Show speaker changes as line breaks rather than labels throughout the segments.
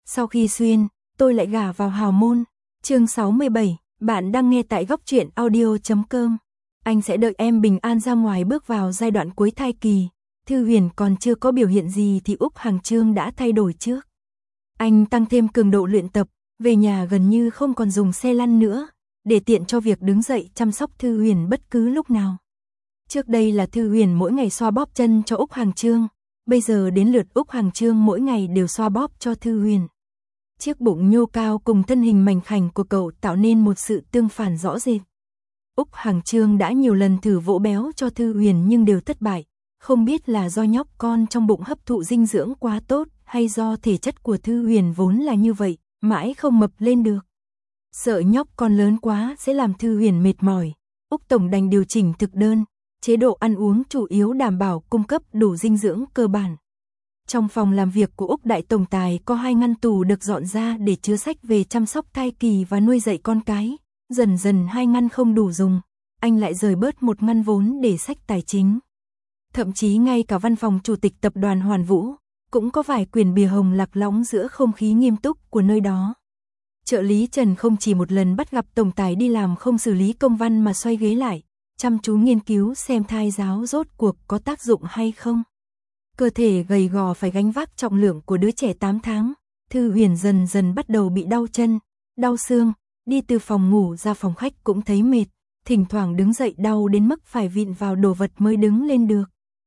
Sau khi xuyên, tôi lại gả vào hào môn. Chương 67, bạn đang nghe tại góc truyện audio.com. Anh sẽ đợi em bình an ra ngoài bước vào giai đoạn cuối thai kỳ. Thư Huyền còn chưa có biểu hiện gì thì Úc Hằng Chương đã thay đổi trước. Anh tăng thêm cường độ luyện tập, về nhà gần như không còn dùng xe lăn nữa, để tiện cho việc đứng dậy chăm sóc Thư Huyền bất cứ lúc nào. Trước đây là Thư Huyền mỗi ngày xoa bóp chân cho Úc Hằng Chương, bây giờ đến lượt Úc Hằng Chương mỗi ngày đều xoa bóp cho Thư Huyền. Chiếc bụng nhô cao cùng thân hình mảnh khảnh của cậu tạo nên một sự tương phản rõ rệt. Úc Hằng Chương đã nhiều lần thử vỗ béo cho Thư Huyền nhưng đều thất bại, không biết là do nhóc con trong bụng hấp thụ dinh dưỡng quá tốt hay do thể chất của Thư Huyền vốn là như vậy, mãi không mập lên được. Sợ nhóc con lớn quá sẽ làm Thư Huyền mệt mỏi, Úc Tổng đành điều chỉnh thực đơn, chế độ ăn uống chủ yếu đảm bảo cung cấp đủ dinh dưỡng cơ bản. Trong phòng làm việc của Úc Đại Tổng Tài có 2 ngăn tủ được dọn ra để chứa sách về chăm sóc thai kỳ và nuôi dạy con cái. Dần dần 2 ngăn không đủ dùng, anh lại rời bớt 1 ngăn vốn để sách tài chính. Thậm chí ngay cả văn phòng chủ tịch tập đoàn Hoàn Vũ cũng có vài quyển bìa hồng lạc lõng giữa không khí nghiêm túc của nơi đó. Trợ lý Trần không chỉ một lần bắt gặp Tổng Tài đi làm không xử lý công văn mà xoay ghế lại, chăm chú nghiên cứu xem thai giáo rốt cuộc có tác dụng hay không. Cơ thể gầy gò phải gánh vác trọng lượng của đứa trẻ 8 tháng, Thư Huyền dần dần bắt đầu bị đau chân, đau xương, đi từ phòng ngủ ra phòng khách cũng thấy mệt, thỉnh thoảng đứng dậy đau đến mức phải vịn vào đồ vật mới đứng lên được.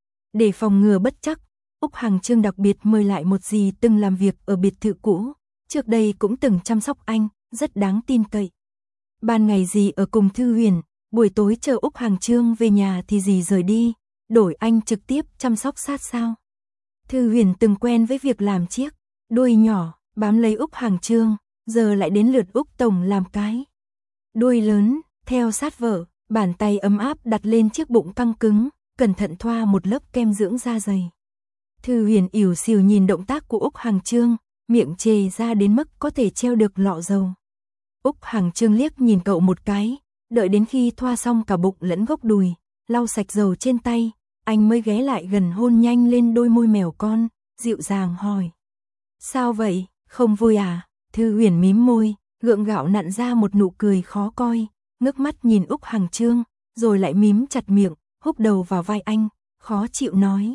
Để phòng ngừa bất trắc, Úc Hằng Chương đặc biệt mời lại một dì từng làm việc ở biệt thự cũ, trước đây cũng từng chăm sóc anh, rất đáng tin cậy. Ban ngày dì ở cùng Thư Huyền, buổi tối chờ Úc Hằng Chương về nhà thì dì rời đi, đổi anh trực tiếp chăm sóc sát sao. Thư Huyền từng quen với việc làm chiếc đuôi nhỏ bám lấy Úc Hằng Chương, giờ lại đến lượt Úc Tổng làm cái đuôi lớn, theo sát vợ, bàn tay ấm áp đặt lên chiếc bụng căng cứng, cẩn thận thoa một lớp kem dưỡng da dày. Thư Huyền ỉu xìu nhìn động tác của Úc Hằng Chương, miệng chề ra đến mức có thể treo được lọ dầu. Úc Hằng Chương liếc nhìn cậu một cái, đợi đến khi thoa xong cả bụng lẫn gốc đùi, lau sạch dầu trên tay, anh mới ghé lại gần hôn nhanh lên đôi môi mèo con, dịu dàng hỏi. Sao vậy, không vui à? Thư Huyền mím môi, gượng gạo nặn ra một nụ cười khó coi, ngước mắt nhìn Úc Hằng Chương, rồi lại mím chặt miệng, húc đầu vào vai anh, khó chịu nói.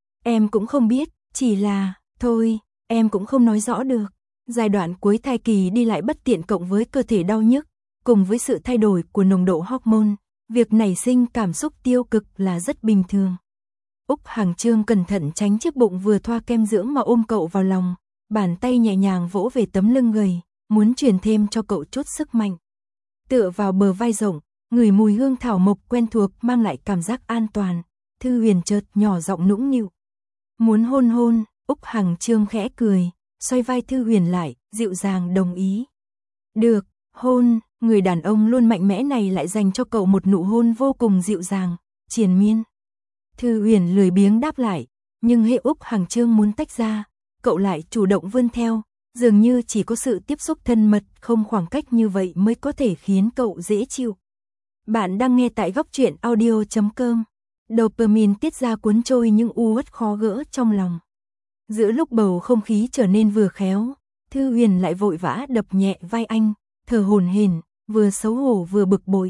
Em cũng không biết, chỉ là, thôi, em cũng không nói rõ được. Giai đoạn cuối thai kỳ đi lại bất tiện cộng với cơ thể đau nhức, cùng với sự thay đổi của nồng độ hormone, việc nảy sinh cảm xúc tiêu cực là rất bình thường. Úc Hằng Chương cẩn thận tránh chiếc bụng vừa thoa kem dưỡng mà ôm cậu vào lòng, bàn tay nhẹ nhàng vỗ về tấm lưng gầy, muốn truyền thêm cho cậu chút sức mạnh. Tựa vào bờ vai rộng, ngửi mùi hương thảo mộc quen thuộc mang lại cảm giác an toàn, Thư Huyền chợt nhỏ giọng nũng nịu. Muốn hôn hôn, Úc Hằng Chương khẽ cười, xoay vai Thư Huyền lại, dịu dàng đồng ý. Được, hôn, người đàn ông luôn mạnh mẽ này lại dành cho cậu một nụ hôn vô cùng dịu dàng, triền miên. Thư Huyền lười biếng đáp lại, nhưng hệ Úc Hằng Chương muốn tách ra, cậu lại chủ động vươn theo, dường như chỉ có sự tiếp xúc thân mật không khoảng cách như vậy mới có thể khiến cậu dễ chịu. Bạn đang nghe tại góc truyện audio.com. Dopamine tiết ra cuốn trôi những u uất khó gỡ trong lòng. Giữa lúc bầu không khí trở nên vừa khéo, Thư Huyền lại vội vã đập nhẹ vai anh, thở hổn hển, vừa xấu hổ vừa bực bội.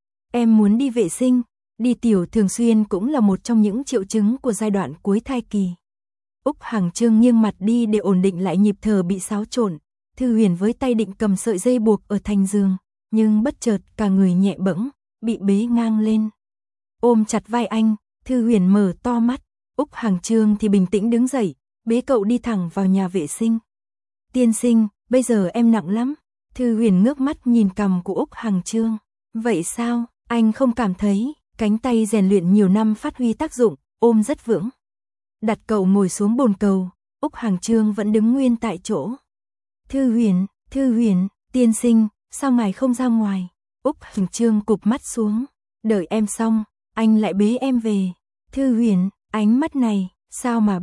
Em muốn đi vệ sinh, đi tiểu thường xuyên cũng là một trong những triệu chứng của giai đoạn cuối thai kỳ. Úc Hằng Chương nghiêng mặt đi để ổn định lại nhịp thở bị xáo trộn. Thư Huyền với tay định cầm sợi dây buộc ở thành giường, nhưng bất chợt cả người nhẹ bẫng, bị bế ngang lên. Ôm chặt vai anh, Thư Huyền mở to mắt, Úc Hằng Chương thì bình tĩnh đứng dậy, bế cậu đi thẳng vào nhà vệ sinh. Tiên sinh, bây giờ em nặng lắm. Thư Huyền ngước mắt nhìn cằm của Úc Hằng Chương. Vậy sao, anh không cảm thấy? Cánh tay rèn luyện nhiều năm phát huy tác dụng, ôm rất vững. Đặt cậu ngồi xuống bồn cầu, Úc Hằng Chương vẫn đứng nguyên tại chỗ. Thư Huyền, tiên sinh, sao ngài không ra ngoài? Úc Hằng Chương cụp mắt xuống, đợi em xong, anh lại bế em về. Thư Huyền, ánh mắt này, sao mà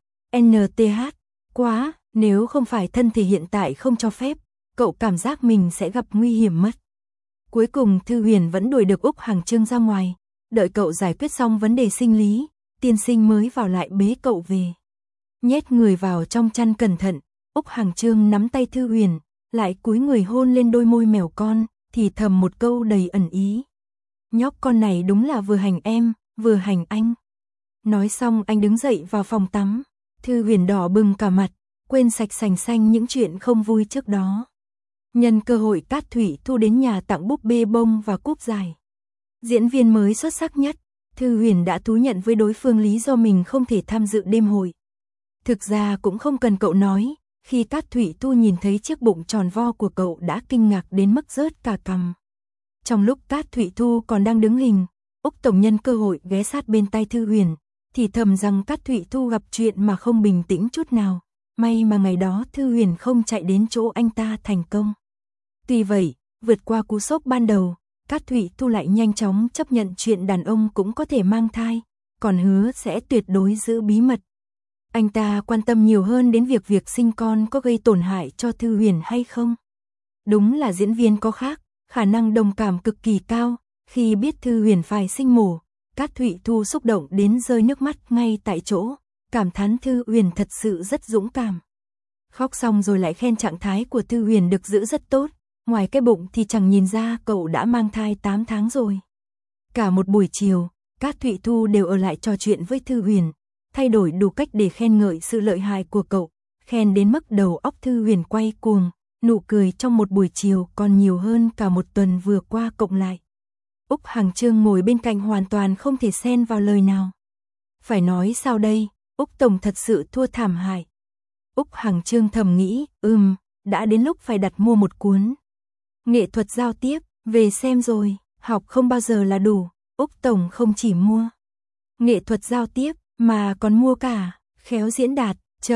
NTH, quá, nếu không phải thân thể hiện tại không cho phép, cậu cảm giác mình sẽ gặp nguy hiểm mất. Cuối cùng Thư Huyền vẫn đuổi được Úc Hằng Chương ra ngoài, đợi cậu giải quyết xong vấn đề sinh lý, tiên sinh mới vào lại bế cậu về. Nhét người vào trong chăn cẩn thận, Úc Hằng Chương nắm tay Thư Huyền, lại cúi người hôn lên đôi môi mèo con, thì thầm một câu đầy ẩn ý. Nhóc con này đúng là vừa hành em, vừa hành anh. Nói xong anh đứng dậy vào phòng tắm. Thư Huyền đỏ bừng cả mặt, quên sạch sành xanh những chuyện không vui trước đó. Nhân cơ hội Cát Thủy Thu đến nhà tặng búp bê bông và cúp giải. Diễn viên mới xuất sắc nhất, Thư Huyền đã thú nhận với đối phương lý do mình không thể tham dự đêm hội. Thực ra cũng không cần cậu nói, khi Cát Thủy Thu nhìn thấy chiếc bụng tròn vo của cậu đã kinh ngạc đến mức rớt cả cằm. Trong lúc Cát Thủy Thu còn đang đứng hình, Úc Tổng nhân cơ hội ghé sát bên tai Thư Huyền, thì thầm rằng Cát Thủy Thu gặp chuyện mà không bình tĩnh chút nào. May mà ngày đó Thư Huyền không chạy đến chỗ anh ta thành công. Tuy vậy, vượt qua cú sốc ban đầu, Cát Thủy Thu lại nhanh chóng chấp nhận chuyện đàn ông cũng có thể mang thai, còn hứa sẽ tuyệt đối giữ bí mật. Anh ta quan tâm nhiều hơn đến việc sinh con có gây tổn hại cho Thư Huyền hay không. Đúng là diễn viên có khác, khả năng đồng cảm cực kỳ cao, khi biết Thư Huyền phải sinh mổ, Cát Thủy Thu xúc động đến rơi nước mắt ngay tại chỗ, cảm thán Thư Huyền thật sự rất dũng cảm. Khóc xong rồi lại khen trạng thái của Thư Huyền được giữ rất tốt, ngoài cái bụng thì chẳng nhìn ra cậu đã mang thai 8 tháng rồi. Cả một buổi chiều, Cát Thủy Thu đều ở lại trò chuyện với Thư Huyền, thay đổi đủ cách để khen ngợi sự lợi hại của cậu, khen đến mức đầu óc Thư Huyền quay cuồng, nụ cười trong một buổi chiều còn nhiều hơn cả một tuần vừa qua cộng lại. Úc Hằng Chương ngồi bên cạnh hoàn toàn không thể xen vào lời nào. Phải nói sao đây, Úc Tổng thật sự thua thảm hại. Úc Hằng Chương thầm nghĩ, đã đến lúc phải đặt mua một cuốn nghệ thuật giao tiếp, về xem rồi, học không bao giờ là đủ, Úc Tổng không chỉ mua nghệ thuật giao tiếp, mà còn mua cả khéo diễn đạt,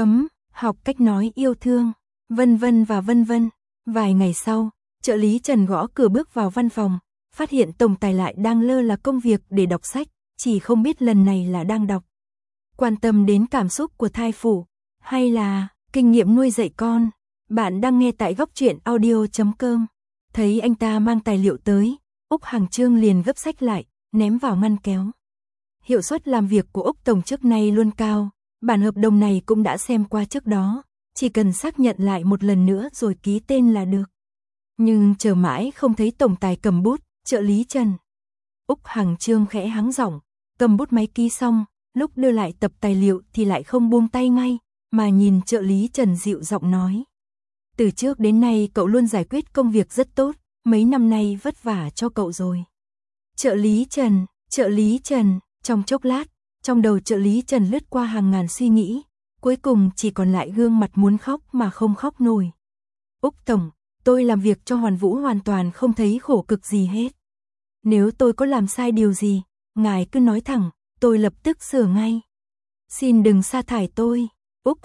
học cách nói yêu thương, vân vân và vân vân. Vài ngày sau, trợ lý Trần gõ cửa bước vào văn phòng, phát hiện tổng tài lại đang lơ là công việc để đọc sách, chỉ không biết lần này là đang đọc quan tâm đến cảm xúc của thai phụ, hay là kinh nghiệm nuôi dạy con. Bạn đang nghe tại góc truyện audio.com. Thấy anh ta mang tài liệu tới, Úc Hằng Chương liền gấp sách lại, ném vào ngăn kéo. Hiệu suất làm việc của Úc Tổng trước nay luôn cao, bản hợp đồng này cũng đã xem qua trước đó, chỉ cần xác nhận lại một lần nữa rồi ký tên là được. Nhưng chờ mãi không thấy tổng tài cầm bút, trợ lý Trần. Úc Hằng Chương khẽ hắng giọng, cầm bút máy ký xong, lúc đưa lại tập tài liệu thì lại không buông tay ngay, mà nhìn trợ lý Trần dịu giọng nói. Từ trước đến nay cậu luôn giải quyết công việc rất tốt, mấy năm nay vất vả cho cậu rồi. Trợ lý Trần, trong chốc lát, trong đầu trợ lý Trần lướt qua hàng ngàn suy nghĩ, cuối cùng chỉ còn lại gương mặt muốn khóc mà không khóc nổi. Úc Tổng, tôi làm việc cho Hoàn Vũ hoàn toàn không thấy khổ cực gì hết. Nếu tôi có làm sai điều gì, ngài cứ nói thẳng, tôi lập tức sửa ngay. Xin đừng sa thải tôi. Úc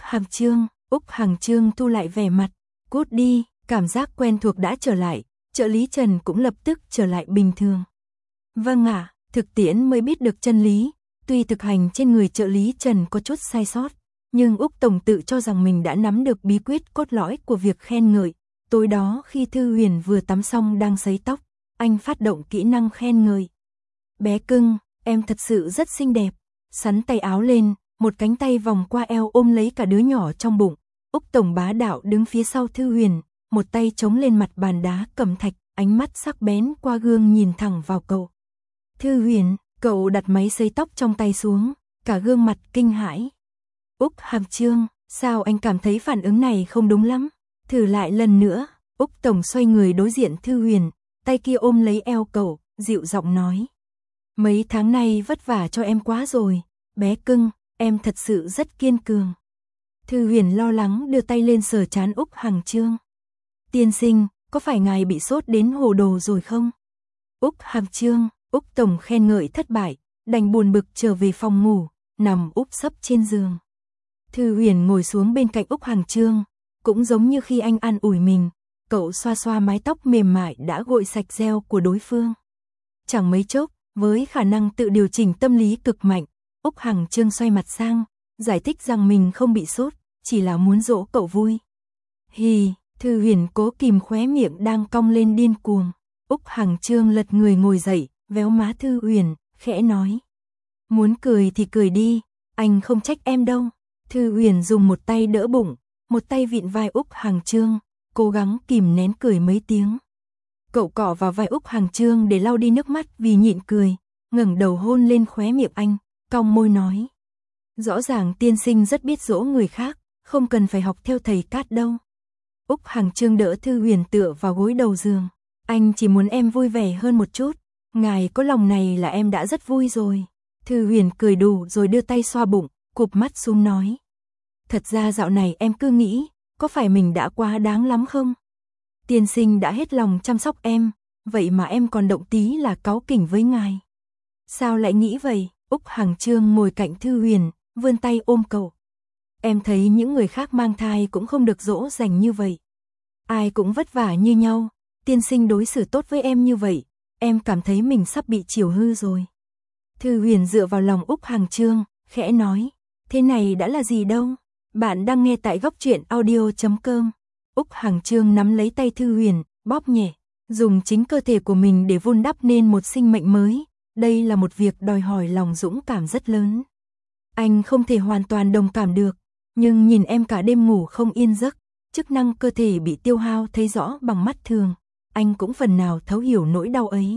Hằng Chương thu lại vẻ mặt, cút đi, cảm giác quen thuộc đã trở lại, trợ lý Trần cũng lập tức trở lại bình thường. Vâng ạ, thực tiễn mới biết được chân lý, tuy thực hành trên người trợ lý Trần có chút sai sót, nhưng Úc Tổng tự cho rằng mình đã nắm được bí quyết cốt lõi của việc khen ngợi. Tối đó khi Thư Huyền vừa tắm xong đang sấy tóc, anh phát động kỹ năng khen ngợi. Bé cưng, em thật sự rất xinh đẹp. Sắn tay áo lên, một cánh tay vòng qua eo ôm lấy cả đứa nhỏ trong bụng. Úc Tổng bá đạo đứng phía sau Thư Huyền, một tay chống lên mặt bàn đá cẩm thạch, ánh mắt sắc bén qua gương nhìn thẳng vào cậu. Thư Huyền, cậu đặt máy sấy tóc trong tay xuống, cả gương mặt kinh hãi. Úc Hằng Chương, sao anh cảm thấy phản ứng này không đúng lắm? Thử lại lần nữa. Úc Tổng xoay người đối diện Thư Huyền, tay kia ôm lấy eo cậu, dịu giọng nói. Mấy tháng nay vất vả cho em quá rồi, bé cưng, em thật sự rất kiên cường. Thư Huyền lo lắng đưa tay lên sờ trán Úc Hằng Chương. Tiên sinh, có phải ngài bị sốt đến hồ đồ rồi không? Úc Hằng Chương, Úc Tổng khen ngợi thất bại, đành buồn bực trở về phòng ngủ, nằm úp sấp trên giường. Thư Huyền ngồi xuống bên cạnh Úc Hằng Chương, cũng giống như khi anh an ủi mình, cậu xoa xoa mái tóc mềm mại đã gội sạch gel của đối phương. Chẳng mấy chốc, với khả năng tự điều chỉnh tâm lý cực mạnh, Úc Hằng Chương xoay mặt sang, giải thích rằng mình không bị sốt, chỉ là muốn dỗ cậu vui. Hì, Thư Huyền cố kìm khóe miệng đang cong lên điên cuồng. Úc Hằng Chương lật người ngồi dậy, véo má Thư Huyền, khẽ nói. Muốn cười thì cười đi, anh không trách em đâu. Thư Huyền dùng một tay đỡ bụng, một tay vịn vai Úc Hằng Chương, cố gắng kìm nén cười mấy tiếng. Cậu cọ vào vai Úc Hằng Chương để lau đi nước mắt vì nhịn cười, ngẩng đầu hôn lên khóe miệng anh, cong môi nói. Rõ ràng tiên sinh rất biết dỗ người khác, không cần phải học theo thầy Cát đâu. Úc Hằng Chương đỡ Thư Huyền tựa vào gối đầu giường. Anh chỉ muốn em vui vẻ hơn một chút, ngài có lòng này là em đã rất vui rồi. Thư Huyền cười đủ rồi đưa tay xoa bụng, cụp mắt xuống nói. Thật ra dạo này em cứ nghĩ, có phải mình đã quá đáng lắm không? Tiên sinh đã hết lòng chăm sóc em, vậy mà em còn động tí là cáu kỉnh với ngài. Sao lại nghĩ vậy? Úc Hằng Chương ngồi cạnh Thư Huyền, vươn tay ôm cậu. Em thấy những người khác mang thai cũng không được dỗ dành như vậy. Ai cũng vất vả như nhau, tiên sinh đối xử tốt với em như vậy, em cảm thấy mình sắp bị chiều hư rồi. Thư Huyền dựa vào lòng Úc Hằng Chương, khẽ nói, thế này đã là gì đâu. Bạn đang nghe tại góc truyện audio.com. Úc Hằng Chương nắm lấy tay Thư Huyền, bóp nhẹ, dùng chính cơ thể của mình để vun đắp nên một sinh mệnh mới. Đây là một việc đòi hỏi lòng dũng cảm rất lớn. Anh không thể hoàn toàn đồng cảm được, nhưng nhìn em cả đêm ngủ không yên giấc, chức năng cơ thể bị tiêu hao thấy rõ bằng mắt thường, anh cũng phần nào thấu hiểu nỗi đau ấy.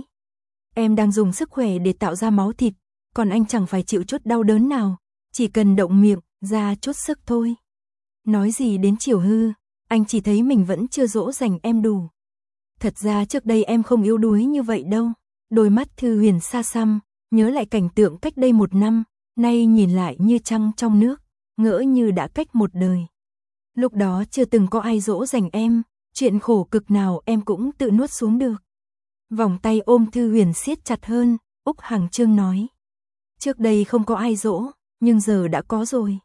Em đang dùng sức khỏe để tạo ra máu thịt, còn anh chẳng phải chịu chút đau đớn nào, chỉ cần động miệng, ra chút sức thôi. Nói gì đến chiều hư, anh chỉ thấy mình vẫn chưa dỗ dành em đủ. Thật ra trước đây em không yếu đuối như vậy đâu. Đôi mắt Thư Huyền xa xăm, nhớ lại cảnh tượng cách đây 1 năm, nay nhìn lại như trăng trong nước, ngỡ như đã cách một đời. Lúc đó chưa từng có ai dỗ dành em, chuyện khổ cực nào em cũng tự nuốt xuống được. Vòng tay ôm Thư Huyền siết chặt hơn, Úc Hằng Chương nói. Trước đây không có ai dỗ, nhưng giờ đã có rồi.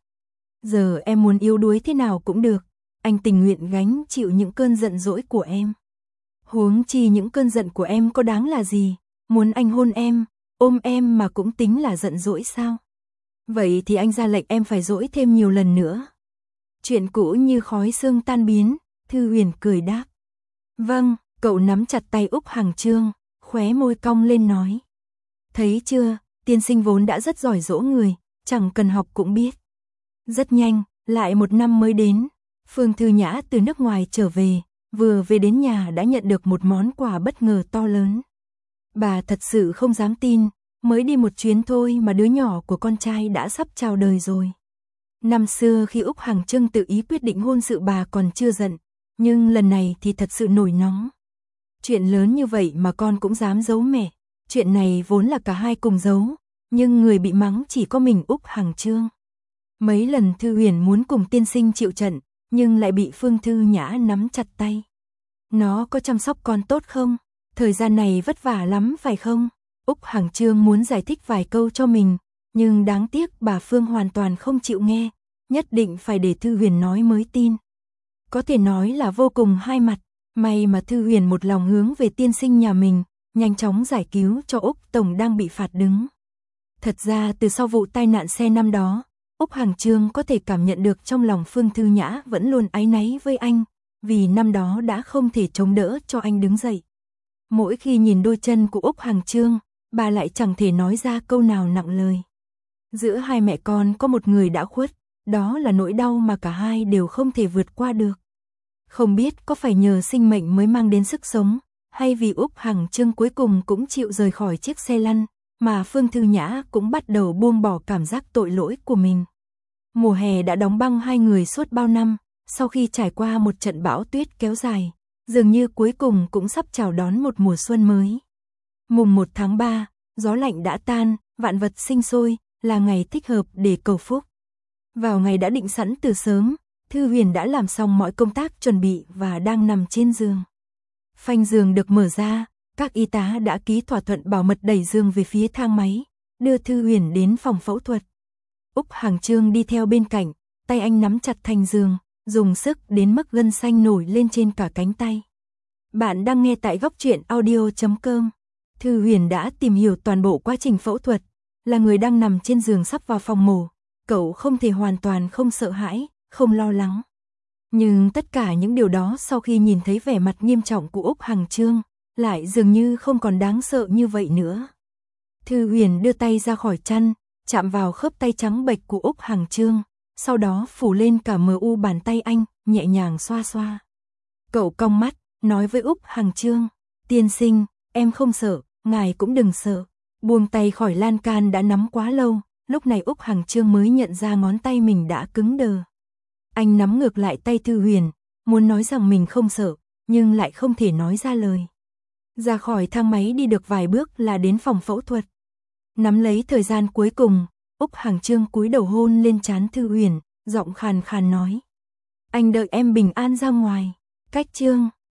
Giờ em muốn yếu đuối thế nào cũng được, anh tình nguyện gánh chịu những cơn giận dỗi của em. Huống chi những cơn giận của em có đáng là gì, muốn anh hôn em, ôm em mà cũng tính là giận dỗi sao? Vậy thì anh ra lệnh em phải dỗi thêm nhiều lần nữa. Chuyện cũ như khói sương tan biến, Thư Huyền cười đáp. Vâng, cậu nắm chặt tay Úc Hằng Chương, khóe môi cong lên nói. Thấy chưa, tiên sinh vốn đã rất giỏi dỗ người, chẳng cần học cũng biết. Rất nhanh, lại 1 năm mới đến, Phương Thư Nhã từ nước ngoài trở về, vừa về đến nhà đã nhận được một món quà bất ngờ to lớn. Bà thật sự không dám tin, mới đi một chuyến thôi mà đứa nhỏ của con trai đã sắp chào đời rồi. Năm xưa khi Úc Hằng Chương tự ý quyết định hôn sự bà còn chưa giận, nhưng lần này thì thật sự nổi nóng. Chuyện lớn như vậy mà con cũng dám giấu mẹ, chuyện này vốn là cả hai cùng giấu, nhưng người bị mắng chỉ có mình Úc Hằng Chương. Mấy lần Thư Huyền muốn cùng tiên sinh chịu trận, nhưng lại bị Phương Thư Nhã nắm chặt tay. Nó có chăm sóc con tốt không? Thời gian này vất vả lắm phải không? Úc Hằng Chương muốn giải thích vài câu cho mình, nhưng đáng tiếc bà Phương hoàn toàn không chịu nghe, nhất định phải để Thư Huyền nói mới tin. Có thể nói là vô cùng hai mặt, may mà Thư Huyền một lòng hướng về tiên sinh nhà mình, nhanh chóng giải cứu cho Úc Tổng đang bị phạt đứng. Thật ra từ sau vụ tai nạn xe năm đó, Úc Hằng Chương có thể cảm nhận được trong lòng Phương Thư Nhã vẫn luôn áy náy với anh, vì năm đó đã không thể chống đỡ cho anh đứng dậy. Mỗi khi nhìn đôi chân của Úc Hằng Chương, bà lại chẳng thể nói ra câu nào nặng lời. Giữa hai mẹ con có một người đã khuất, đó là nỗi đau mà cả hai đều không thể vượt qua được. Không biết có phải nhờ sinh mệnh mới mang đến sức sống, hay vì Úc Hằng Chương cuối cùng cũng chịu rời khỏi chiếc xe lăn, mà Phương Thư Nhã cũng bắt đầu buông bỏ cảm giác tội lỗi của mình. Mùa hè đã đóng băng hai người suốt bao năm, sau khi trải qua một trận bão tuyết kéo dài, dường như cuối cùng cũng sắp chào đón một mùa xuân mới. Mùng 1 tháng 3, gió lạnh đã tan, vạn vật sinh sôi, là ngày thích hợp để cầu phúc. Vào ngày đã định sẵn từ sớm, Thư Huyền đã làm xong mọi công tác chuẩn bị và đang nằm trên giường. Phanh giường được mở ra, các y tá đã ký thỏa thuận bảo mật đẩy giường về phía thang máy, đưa Thư Huyền đến phòng phẫu thuật. Úc Hằng Chương đi theo bên cạnh, tay anh nắm chặt thành giường, dùng sức đến mức gân xanh nổi lên trên cả cánh tay. Bạn đang nghe tại góc truyện audio.com. Thư Huyền đã tìm hiểu toàn bộ quá trình phẫu thuật, là người đang nằm trên giường sắp vào phòng mổ, cậu không thể hoàn toàn không sợ hãi, không lo lắng. Nhưng tất cả những điều đó sau khi nhìn thấy vẻ mặt nghiêm trọng của Úc Hằng Chương, lại dường như không còn đáng sợ như vậy nữa. Thư Huyền đưa tay ra khỏi chăn, chạm vào khớp tay trắng bệch của Úc Hằng Chương, sau đó phủ lên cả mờ u bàn tay anh, nhẹ nhàng xoa xoa. Cậu cong mắt, nói với Úc Hằng Chương, tiên sinh, em không sợ, ngài cũng đừng sợ. Buông tay khỏi lan can đã nắm quá lâu, lúc này Úc Hằng Chương mới nhận ra ngón tay mình đã cứng đờ. Anh nắm ngược lại tay Thư Huyền, muốn nói rằng mình không sợ, nhưng lại không thể nói ra lời. Ra khỏi thang máy đi được vài bước là đến phòng phẫu thuật. Nắm lấy thời gian cuối cùng, Úc Hằng Chương cúi đầu hôn lên trán Thư Huyền, giọng khàn khàn nói. Anh đợi em bình an ra ngoài. Cách Chương